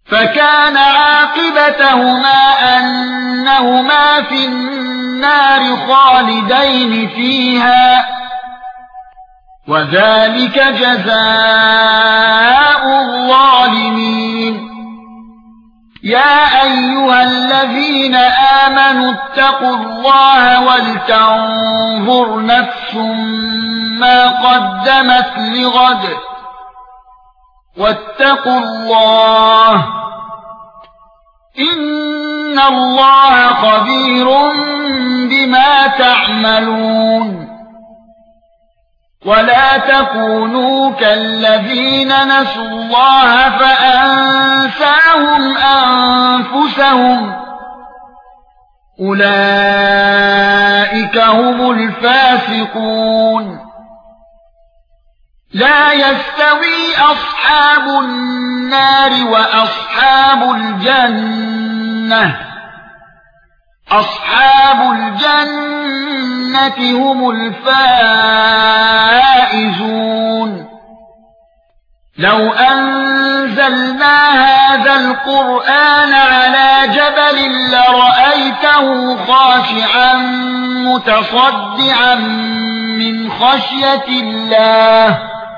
فكان عاقبتهما أنهما في النار خالدين فيها وذلك جزاء الظالمين. يا أيها الذين آمنوا اتقوا الله ولتنظر نفس ما قدمت لغد واتقوا الله إن الله خبير بما تعملون. ولا تكونوا كالذين نسوا الله فأنساهم أنفسهم أولئك هم الفاسقون. لا يستوي أصحاب النار وأصحاب الجنة أصحاب الجنة هم الفائزون. لو أنزلنا هذا القرآن على جبل لرأيته خاشعا متصدعا من خشية الله.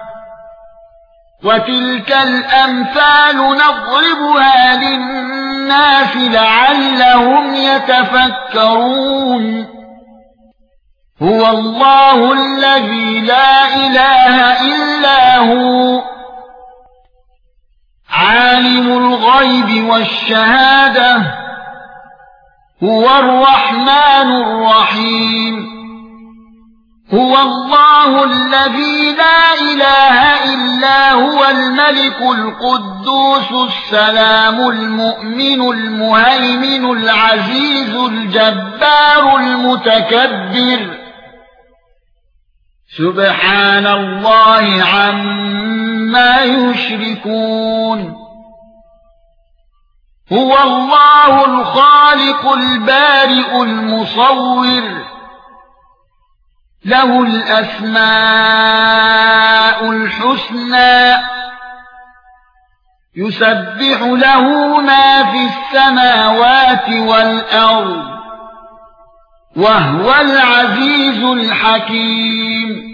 وتلك الأمثال نضربها للناس لعلهم يتفكرون. هو الله الذي لا إله إلا هو عالم الغيب والشهادة هو الرحمن الرحيم. هو الله الذي لا إله إلا هو الملك القدوس السلام المؤمن المهيمن العزيز الجبار المتكبر. سبحان الله عما يشركون. هو الله الخالق البارئ المصور له الأسماء الحسنى يسبح له ما في السماوات والأرض وهو العزيز الحكيم.